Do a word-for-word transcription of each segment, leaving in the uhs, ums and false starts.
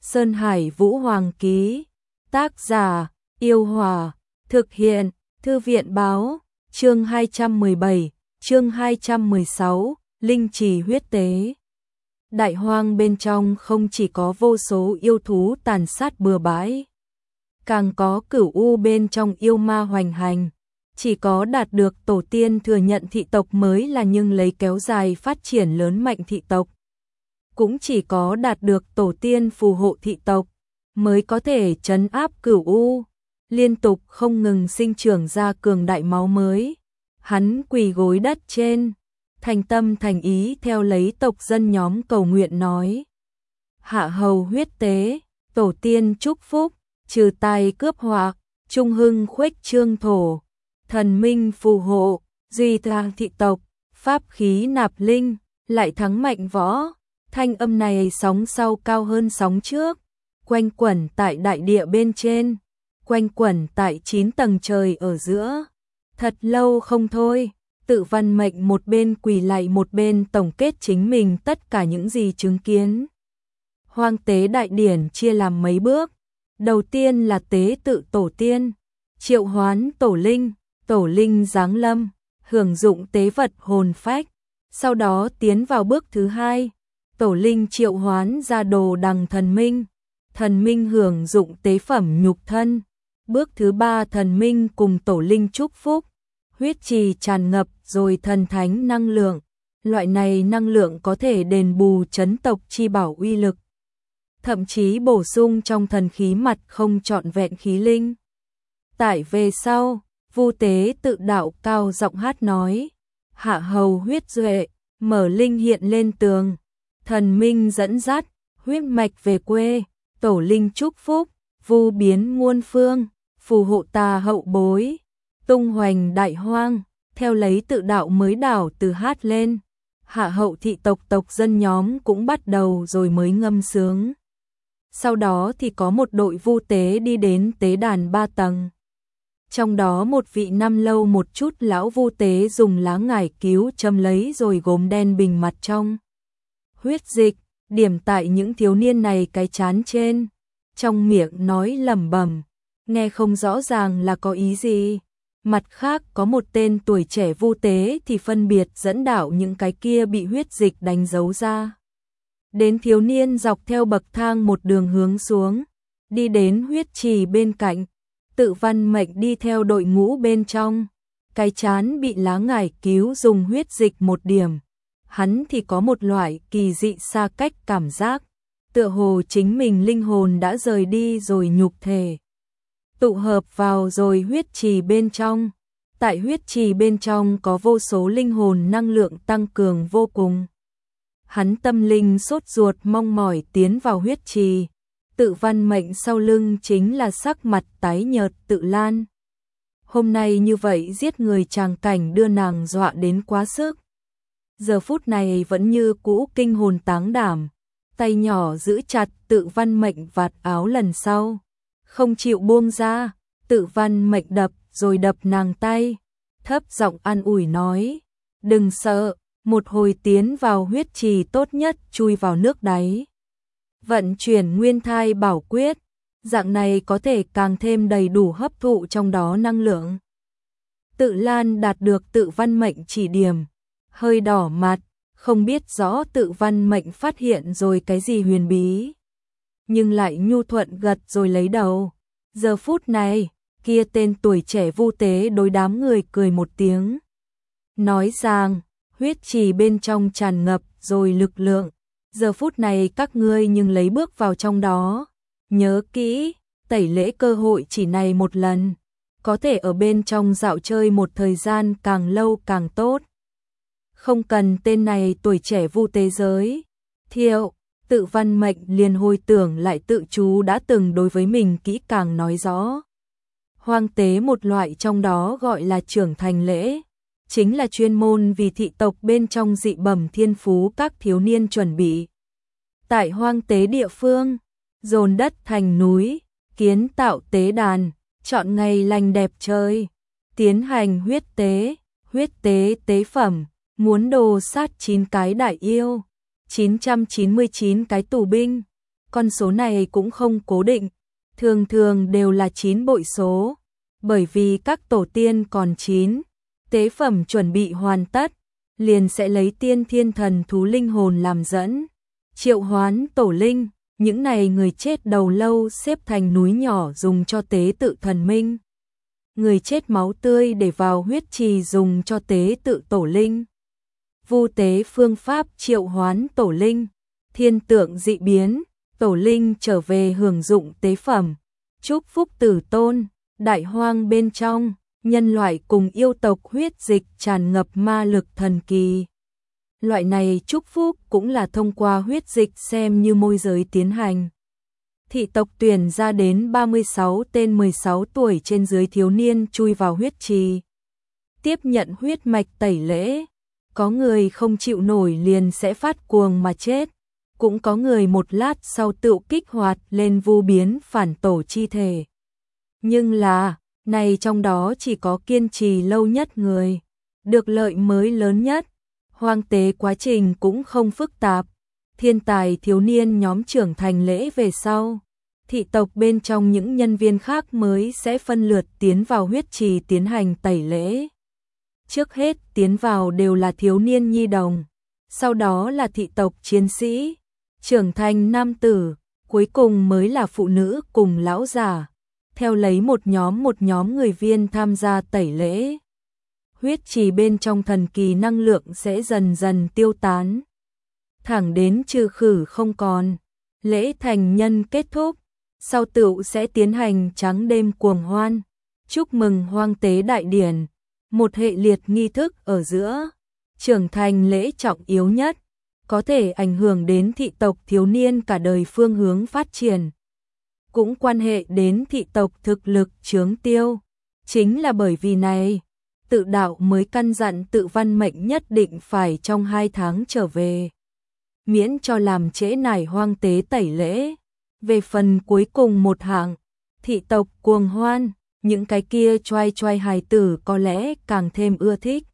Sơn Hải Vũ Hoàng ký. Tác giả: Yêu Hòa. Thực hiện: Thư viện báo. Chương hai trăm mười bảy, chương hai trăm mười sáu, Linh trì huyết tế. Đại hoang bên trong không chỉ có vô số yêu thú tàn sát bừa bãi, càng có cửu u bên trong yêu ma hoành hành. Chỉ có đạt được tổ tiên thừa nhận thị tộc mới là nhưng lấy kéo dài phát triển lớn mạnh thị tộc. Cũng chỉ có đạt được tổ tiên phù hộ thị tộc mới có thể trấn áp cửu u, liên tục không ngừng sinh trưởng ra cường đại máu mới. Hắn quỳ gối đất trên, thành tâm thành ý theo lấy tộc dân nhóm cầu nguyện nói: Hạ hầu huyết tế, tổ tiên chúc phúc, trừ tai cướp hoặc, trung hưng khuếch trương thổ, thần minh phù hộ, duy thang thị tộc, pháp khí nạp linh, lại thắng mạnh võ. Thanh âm này sóng sau cao hơn sóng trước, quanh quẩn tại đại địa bên trên, quanh quẩn tại chín tầng trời ở giữa. Thật lâu không thôi, Tự Văn Mệnh một bên quỳ lạy một bên tổng kết chính mình tất cả những gì chứng kiến. Hoang tế đại điển chia làm mấy bước. Đầu tiên là tế tự tổ tiên, triệu hoán tổ linh, tổ linh giáng lâm, hưởng dụng tế vật hồn phách. Sau đó tiến vào bước thứ hai, tổ linh triệu hoán ra đồ đằng thần minh, thần minh hưởng dụng tế phẩm nhục thân. Bước thứ ba, thần minh cùng tổ linh chúc phúc, huyết trì tràn ngập rồi thần thánh năng lượng. Loại này năng lượng có thể đền bù chấn tộc chi bảo uy lực, thậm chí bổ sung trong thần khí mặt không trọn vẹn khí linh. Tại về sau, Vu Tế tự đạo cao giọng hát nói: Hạ hầu huyết duệ, mở linh hiện lên tường, thần minh dẫn dắt, huyết mạch về quê, tổ linh chúc phúc, vu biến muôn phương, phù hộ ta hậu bối, tung hoành đại hoang. Theo lấy tự đạo mới đảo từ hát lên, hạ hậu thị tộc tộc dân nhóm cũng bắt đầu rồi mới ngâm sướng. Sau đó thì có một đội vu tế đi đến tế đàn ba tầng. Trong đó một vị năm lâu một chút lão vu tế dùng lá ngải cứu châm lấy rồi gốm đen bình mặt trong huyết dịch, điểm tại những thiếu niên này cái chán trên, trong miệng nói lẩm bẩm, nghe không rõ ràng là có ý gì. Mặt khác có một tên tuổi trẻ vu tế thì phân biệt dẫn đạo những cái kia bị huyết dịch đánh dấu ra. Đến thiếu niên dọc theo bậc thang một đường hướng xuống, đi đến huyết trì bên cạnh. Tự Văn Mệnh đi theo đội ngũ bên trong, cái chán bị lá ngải cứu dùng huyết dịch một điểm. Hắn thì có một loại kỳ dị xa cách cảm giác, tựa hồ chính mình linh hồn đã rời đi rồi nhục thể tụ hợp vào rồi huyết trì bên trong. Tại huyết trì bên trong có vô số linh hồn năng lượng tăng cường vô cùng. Hắn tâm linh sốt ruột mong mỏi tiến vào huyết trì. Tự Văn Mệnh sau lưng chính là sắc mặt tái nhợt Tự Lan. Hôm nay như vậy giết người tràng cảnh đưa nàng dọa đến quá sức. Giờ phút này vẫn như cũ kinh hồn táng đảm, tay nhỏ giữ chặt Tự Văn Mệnh vạt áo lần sau, không chịu buông ra. Tự Văn Mệnh đập rồi đập nàng tay, thấp giọng an ủi nói: Đừng sợ, một hồi tiến vào huyết trì tốt nhất chui vào nước đáy, vận chuyển nguyên thai bảo quyết, dạng này có thể càng thêm đầy đủ hấp thụ trong đó năng lượng. Tự Lan đạt được Tự Văn Mệnh chỉ điểm, hơi đỏ mặt, không biết rõ Tự Văn Mệnh phát hiện rồi cái gì huyền bí, nhưng lại nhu thuận gật rồi lấy đầu. Giờ phút này, kia tên tuổi trẻ vu tế đối đám người cười một tiếng, nói rằng: huyết trì bên trong tràn ngập rồi lực lượng, giờ phút này các ngươi nhưng lấy bước vào trong đó, nhớ kỹ, tẩy lễ cơ hội chỉ này một lần, có thể ở bên trong dạo chơi một thời gian càng lâu càng tốt. Không cần tên này tuổi trẻ vu tế giới thiệu, Tự Văn Mệnh liền hồi tưởng lại tự chú đã từng đối với mình kỹ càng nói rõ. Hoang tế một loại trong đó gọi là trưởng thành lễ, chính là chuyên môn vì thị tộc bên trong dị bẩm thiên phú các thiếu niên chuẩn bị. Tại hoang tế địa phương, dồn đất thành núi, kiến tạo tế đàn, chọn ngày lành đẹp trời, tiến hành huyết tế, huyết tế tế phẩm, muốn đồ sát chín cái đại yêu, chín trăm chín mươi chín cái tù binh, con số này cũng không cố định, thường thường đều là chín bội số, bởi vì các tổ tiên còn chín, tế phẩm chuẩn bị hoàn tất, liền sẽ lấy tiên thiên thần thú linh hồn làm dẫn, triệu hoán tổ linh, những này người chết đầu lâu xếp thành núi nhỏ dùng cho tế tự thần minh. Người chết máu tươi để vào huyết trì dùng cho tế tự tổ linh. Vu tế phương pháp triệu hoán tổ linh, thiên tượng dị biến, tổ linh trở về hưởng dụng tế phẩm, chúc phúc tử tôn, đại hoang bên trong, nhân loại cùng yêu tộc huyết dịch tràn ngập ma lực thần kỳ. Loại này chúc phúc cũng là thông qua huyết dịch xem như môi giới tiến hành. Thị tộc tuyển ra đến ba mươi sáu tên mười sáu tuổi trên dưới thiếu niên chui vào huyết trì, tiếp nhận huyết mạch tẩy lễ. Có người không chịu nổi liền sẽ phát cuồng mà chết, cũng có người một lát sau tự kích hoạt lên vu biến phản tổ chi thể. Nhưng là, này trong đó chỉ có kiên trì lâu nhất người, được lợi mới lớn nhất. Hoang tế quá trình cũng không phức tạp, thiên tài thiếu niên nhóm trưởng thành lễ về sau, thị tộc bên trong những nhân viên khác mới sẽ phân lượt tiến vào huyết trì tiến hành tẩy lễ. Trước hết tiến vào đều là thiếu niên nhi đồng, sau đó là thị tộc chiến sĩ, trưởng thành nam tử, cuối cùng mới là phụ nữ cùng lão già, theo lấy một nhóm một nhóm người viên tham gia tẩy lễ. Huyết trì bên trong thần kỳ năng lượng sẽ dần dần tiêu tán, thẳng đến trừ khử không còn. Lễ thành nhân kết thúc, sau tựu sẽ tiến hành trắng đêm cuồng hoan, chúc mừng hoang tế đại điển, một hệ liệt nghi thức ở giữa. Trưởng thành lễ trọng yếu nhất, có thể ảnh hưởng đến thị tộc thiếu niên cả đời phương hướng phát triển, cũng quan hệ đến thị tộc thực lực chướng tiêu. Chính là bởi vì này, tự đạo mới căn dặn tự văn mệnh nhất định phải trong hai tháng trở về, miễn cho làm trễ nải hoang tế tẩy lễ. Về phần cuối cùng một hạng, thị tộc cuồng hoan, những cái kia choai choai hài tử có lẽ càng thêm ưa thích.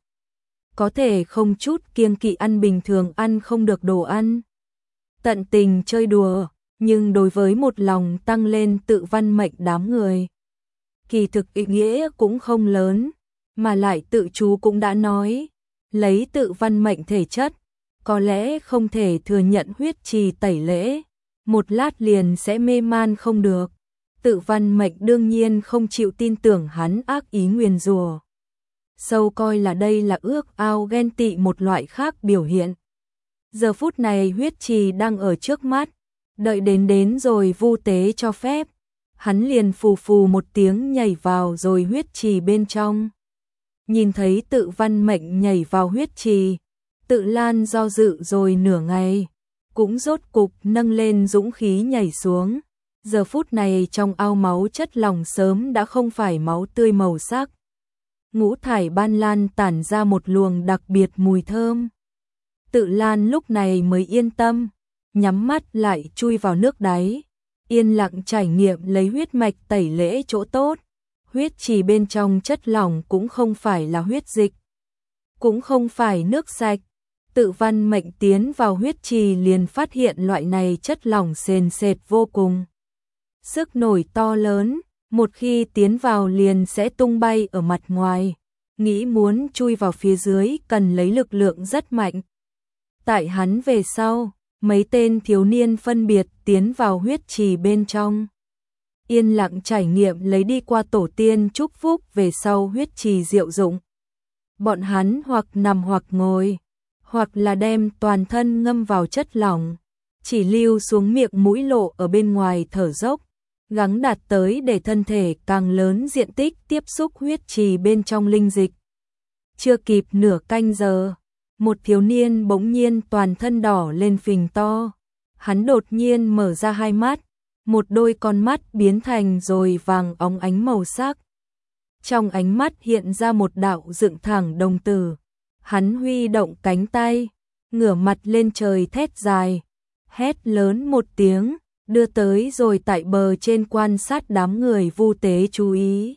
Có thể không chút kiêng kỵ ăn bình thường ăn không được đồ ăn, tận tình chơi đùa, nhưng đối với một lòng tăng lên tự văn mệnh đám người, kỳ thực ý nghĩa cũng không lớn, mà lại tự chú cũng đã nói, lấy tự văn mệnh thể chất, có lẽ không thể thừa nhận huyết trì tẩy lễ, một lát liền sẽ mê man không được. Tự văn mệnh đương nhiên không chịu tin tưởng hắn ác ý nguyền rủa, sâu coi là đây là ước ao ghen tị một loại khác biểu hiện. Giờ phút này huyết trì đang ở trước mắt, đợi đến đến rồi vu tế cho phép, hắn liền phù phù một tiếng nhảy vào rồi huyết trì bên trong. Nhìn thấy tự văn mệnh nhảy vào huyết trì, Tự Lan do dự rồi nửa ngày, cũng rốt cục nâng lên dũng khí nhảy xuống. Giờ phút này trong ao máu chất lỏng sớm đã không phải máu tươi màu sắc. Ngũ thải ban lan tản ra một luồng đặc biệt mùi thơm. Tự Lan lúc này mới yên tâm, nhắm mắt lại chui vào nước đáy, yên lặng trải nghiệm lấy huyết mạch tẩy lễ chỗ tốt. Huyết trì bên trong chất lỏng cũng không phải là huyết dịch, cũng không phải nước sạch. Tự văn mệnh tiến vào huyết trì liền phát hiện loại này chất lỏng sền sệt vô cùng. Sức nổi to lớn, một khi tiến vào liền sẽ tung bay ở mặt ngoài, nghĩ muốn chui vào phía dưới cần lấy lực lượng rất mạnh. Tại hắn về sau, mấy tên thiếu niên phân biệt tiến vào huyết trì bên trong, yên lặng trải nghiệm lấy đi qua tổ tiên chúc phúc về sau huyết trì diệu dụng. Bọn hắn hoặc nằm hoặc ngồi, hoặc là đem toàn thân ngâm vào chất lỏng, chỉ lưu xuống miệng mũi lộ ở bên ngoài thở dốc, gắng đạt tới để thân thể càng lớn diện tích tiếp xúc huyết trì bên trong linh dịch. Chưa kịp nửa canh giờ, một thiếu niên bỗng nhiên toàn thân đỏ lên phình to, hắn đột nhiên mở ra hai mắt, một đôi con mắt biến thành rồi vàng óng ánh màu sắc. Trong ánh mắt hiện ra một đạo dựng thẳng đồng tử, hắn huy động cánh tay, ngửa mặt lên trời thét dài, hét lớn một tiếng, đưa tới rồi tại bờ trên quan sát đám người vu tế chú ý.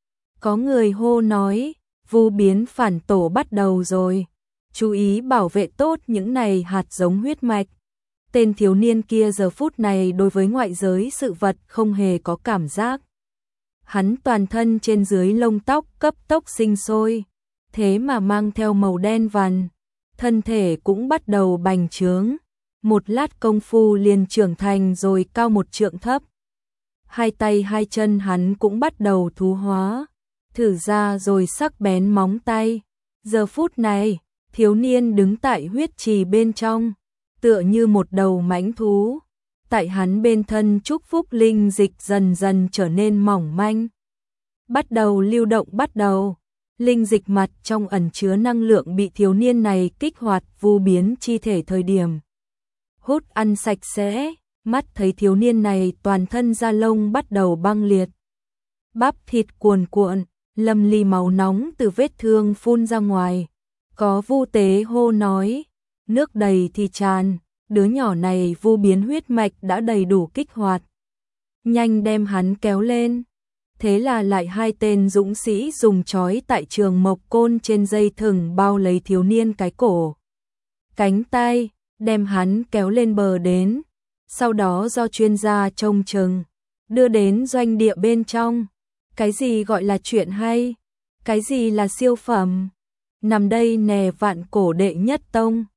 Có người hô nói, vu biến phản tổ bắt đầu rồi, chú ý bảo vệ tốt những này hạt giống huyết mạch. Tên thiếu niên kia giờ phút này đối với ngoại giới sự vật không hề có cảm giác. Hắn toàn thân trên dưới lông tóc cấp tốc sinh sôi, thế mà mang theo màu đen vằn, thân thể cũng bắt đầu bành trướng, một lát công phu liền trưởng thành rồi cao một trượng thấp. Hai tay hai chân hắn cũng bắt đầu thú hóa, thử ra rồi sắc bén móng tay. Giờ phút này, thiếu niên đứng tại huyết trì bên trong, tựa như một đầu mãnh thú. Tại hắn bên thân chúc phúc linh dịch dần dần trở nên mỏng manh, bắt đầu lưu động bắt đầu. Linh dịch mặt trong ẩn chứa năng lượng bị thiếu niên này kích hoạt vu biến chi thể thời điểm hút ăn sạch sẽ. Mắt thấy thiếu niên này toàn thân da lông bắt đầu băng liệt, bắp thịt cuồn cuộn, lâm ly máu nóng từ vết thương phun ra ngoài. Có vu tế hô nói, nước đầy thì tràn, đứa nhỏ này vu biến huyết mạch đã đầy đủ kích hoạt. Nhanh đem hắn kéo lên. Thế là lại hai tên dũng sĩ dùng trói tại trường mộc côn trên dây thừng bao lấy thiếu niên cái cổ, cánh tay, đem hắn kéo lên bờ đến. Sau đó do chuyên gia trông chừng, đưa đến doanh địa bên trong. Cái gì gọi là chuyện hay? Cái gì là siêu phẩm? Nằm đây nè vạn cổ đệ nhất tông.